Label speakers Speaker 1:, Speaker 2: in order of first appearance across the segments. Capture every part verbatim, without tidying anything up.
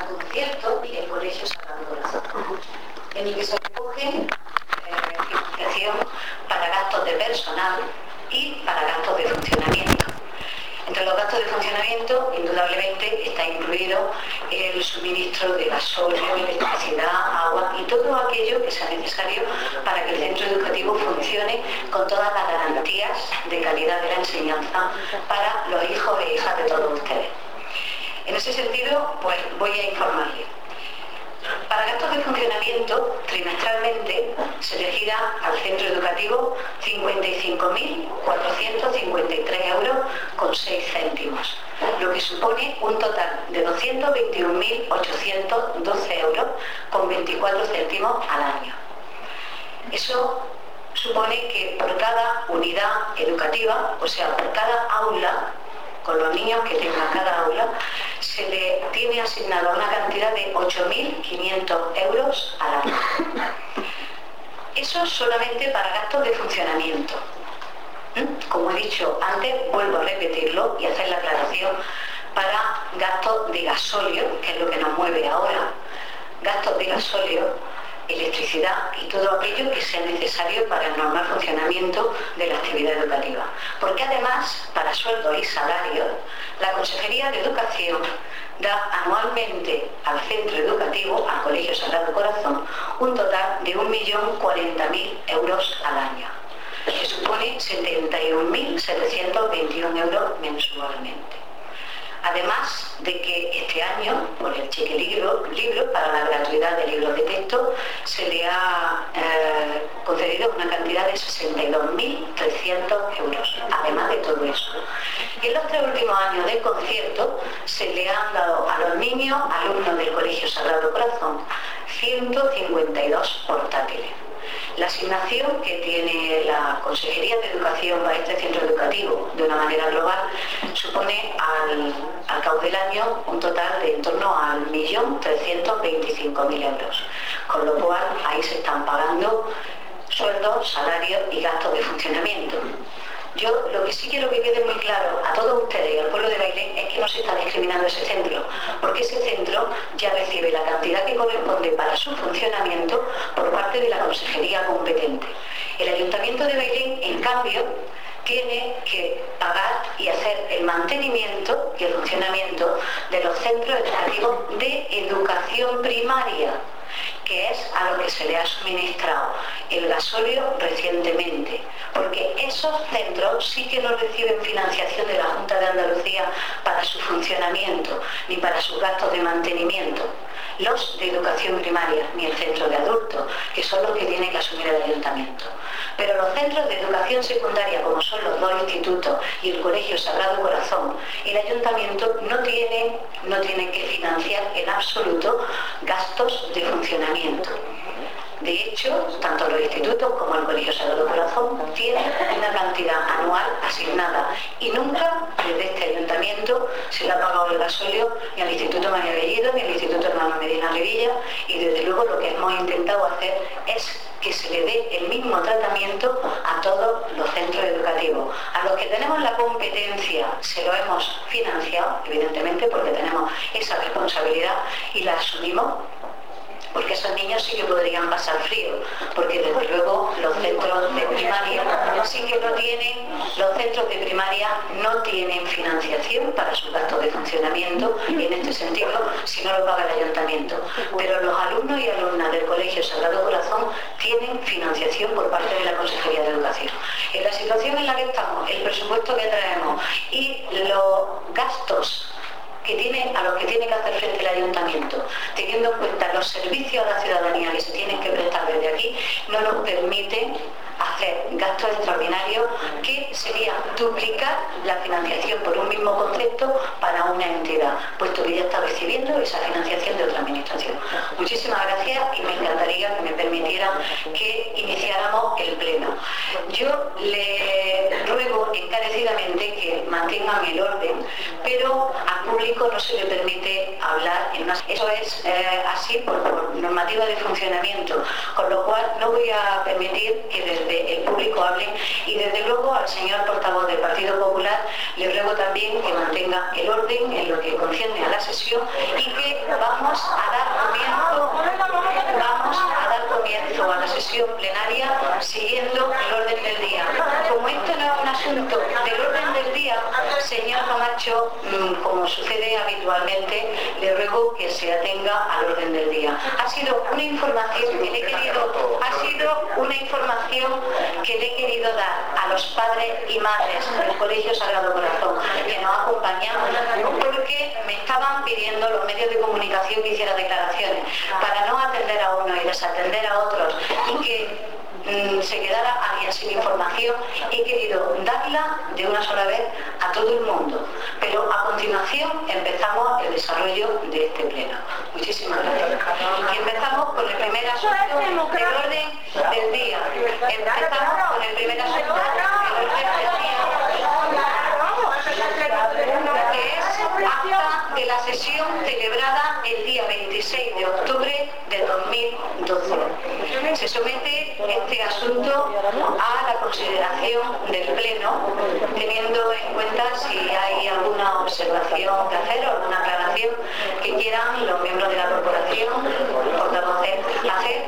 Speaker 1: concierto el Colegio Sagrado Corazón, en el que se recoge eh, financiación para gastos de personal y para gastos de funcionamiento. Entre los gastos de funcionamiento, indudablemente, está incluido el suministro de gasolio, electricidad, agua y todo aquello que sea necesario para que el centro educativo funcione con todas las garantías de calidad de la enseñanza para los hijos e hijas de todos ustedes. En ese sentido, pues voy a informarles. Para gastos de funcionamiento, trimestralmente se le gira al centro educativo cincuenta y cinco mil cuatrocientos cincuenta y tres euros con seis céntimos, lo que supone un total de doscientos veintiún mil ochocientos doce euros con veinticuatro céntimos al año. Eso supone que por cada unidad educativa, o sea, por cada aula, con los niños que tenga cada aula, se le tiene asignada una cantidad de ocho mil quinientos euros al año. Eso solamente para gastos de funcionamiento. Como he dicho antes, vuelvo a repetirlo y hacer la aclaración, para gastos de gasolio, que es lo que nos mueve ahora, gastos de gasolio, electricidad y todo aquello que sea necesario para el normal funcionamiento de la actividad educativa. Porque además, para sueldos y salarios, la Consejería de Educación da anualmente al centro educativo, al Colegio Sagrado Corazón, un total de un millón cuarenta mil euros al año, que supone setenta y un mil setecientos veintiún euros mensualmente. Además de que este año, por el cheque libro, libro para la gratuidad de libros de texto, se le ha eh, concedido una cantidad de sesenta y dos mil trescientos euros, además de todo eso. Y en los tres últimos años del concierto se le han dado a los niños, alumnos del Colegio Sagrado Corazón, ciento cincuenta y dos portátiles. La asignación que tiene la Consejería de Educación para este centro educativo, de una manera global, supone al, al cabo del año un total de en torno al millón trescientos veinticinco mil euros, con lo cual ahí se están pagando sueldos, salarios y gastos de funcionamiento. Yo lo que sí quiero que quede muy claro a todos ustedes y al pueblo de Bailén es que no se está discriminando ese centro, porque ese centro ya recibe la cantidad que corresponde para su funcionamiento por parte de la consejería competente. El Ayuntamiento de Bailén, en cambio, tiene que pagar y hacer el mantenimiento y el funcionamiento de los centros educativos de educación primaria, que es a lo que se le ha suministrado el gasolio recientemente, porque esos centros sí que no reciben financiación de la Junta de Andalucía para su funcionamiento, ni para sus gastos de mantenimiento, los de educación primaria, ni el centro de adultos, que son los que tiene que asumir el Ayuntamiento. Pero los centros de educación secundaria, como son los dos institutos y el Colegio Sagrado Corazón, el Ayuntamiento no tiene, no tiene que financiar en absoluto gastos de funcionamiento. De hecho, tanto los institutos como el Colegio Sagrado Corazón tienen una cantidad anual asignada y nunca desde este ayuntamiento se le ha pagado el gasolio ni al Instituto María Bellido ni al Instituto Hermano Medina Revilla, y desde luego lo que hemos intentado hacer es que se le dé el mismo tratamiento a todos los centros educativos. A los que tenemos la competencia se lo hemos financiado, evidentemente, porque tenemos esa responsabilidad y la asumimos, porque esos niños sí que podrían pasar frío, porque desde luego los centros de primaria sí que no tienen, los centros de primaria no tienen financiación para sus gastos de funcionamiento, y en este sentido si no lo paga el ayuntamiento, pero los alumnos y alumnas del Colegio Sagrado Corazón tienen financiación por parte de la Consejería de Educación. En la situación en la que estamos, el presupuesto que traemos y los gastos que tiene, a los que tiene que hacer frente el ayuntamiento, teniendo en cuenta los servicios a la ciudadanía que se tienen que prestar desde aquí, no nos permiten hacer gastos extraordinarios, que sería duplicar la financiación por un mismo concepto para una entidad, puesto que ya está recibiendo esa financiación de otra administración. Muchísimas gracias y me encantaría que me permitieran que iniciáramos el pleno. Yo le ruego encarecidamente que mantengan el orden, pero al público no se le permite hablar en más. Eso es eh, así por, por normativa de funcionamiento, con lo cual no voy a permitir que desde el público hable, y desde luego al señor portavoz del Partido Popular le ruego también que mantenga el orden en lo que concierne a la sesión y que vamos sucede habitualmente, le ruego que se atenga al orden del día. Ha sido una información que le he querido, ha sido una información que le he querido dar a los padres y madres del Colegio Sagrado Corazón que nos acompañan, porque me estaban pidiendo los medios de comunicación que hiciera declaraciones para no atender a uno y desatender a otros y que mmm, se quedara alguien sin información. He querido darla de una sola vez a todo el mundo, pero a continuación empezamos el desarrollo de este pleno. Muchísimas gracias. Y empezamos con el primer asunto del orden del día. Empezamos con el primer asunto del orden del día, que es acta de la sesión celebrada el día veintiséis de octubre de dos mil doce. Se somete este asunto a la consideración del Pleno, teniendo en cuenta si hay alguna observación que hacer o alguna aclaración que quieran los miembros de la corporación, portavoces, hacer.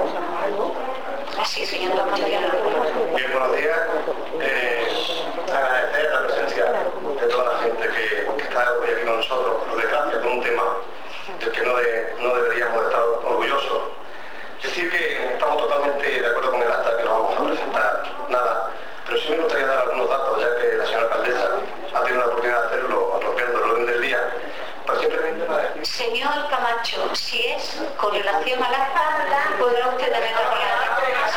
Speaker 1: Sí, señor Dominiano.
Speaker 2: Bien, buenos días. Eh, agradecer la presencia de toda la gente que, que está hoy aquí con nosotros, por desgracia, con un tema del que no, de, no deberíamos estar orgullosos. Es decir, que estamos totalmente de acuerdo con el acta, que no vamos a presentar nada, pero sí me gustaría dar algunos datos, ya que la señora alcaldesa ha tenido la oportunidad de hacerlo apropiando el orden del día. Para simplemente para...
Speaker 1: Señor Camacho, si es con relación al acta, podrá usted tener la palabra.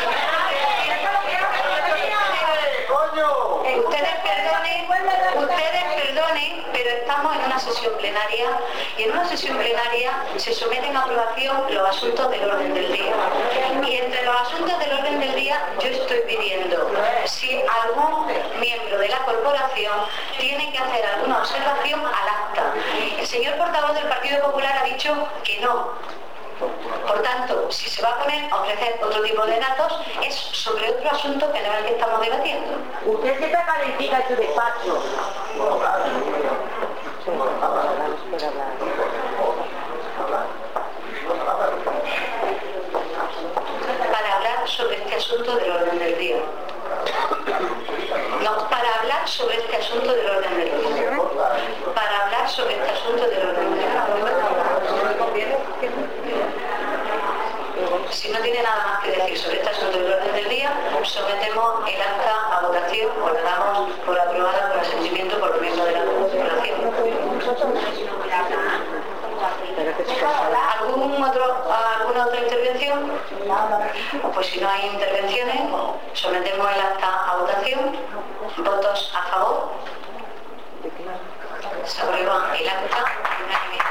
Speaker 1: Ustedes perdonen, ustedes perdonen, pero estamos en una sesión plenaria y en una sesión plenaria se someten a aprobación los asuntos del orden del día. Y entre los asuntos del orden del día yo estoy pidiendo si algún miembro de la corporación tiene que hacer alguna observación al acta. El señor portavoz del Partido Popular ha dicho que no. Por tanto, si se va a poner a ofrecer otro tipo de datos, es sobre otro asunto que no es el que estamos debatiendo.
Speaker 3: Usted siempre califica en su despacho.
Speaker 1: Para hablar sobre este asunto del orden del día. No, para hablar sobre este asunto del orden del día. Para hablar sobre este asunto del orden del día. Si no tiene nada más que decir sobre este asunto del orden del día, sometemos el acta a votación o la damos por aprobada por asentimiento por los miembros de la corporación. ¿Algún otro, ¿Alguna otra intervención? Pues si no hay intervenciones, sometemos el acta a votación. ¿Votos a favor? Se aprueba el acta.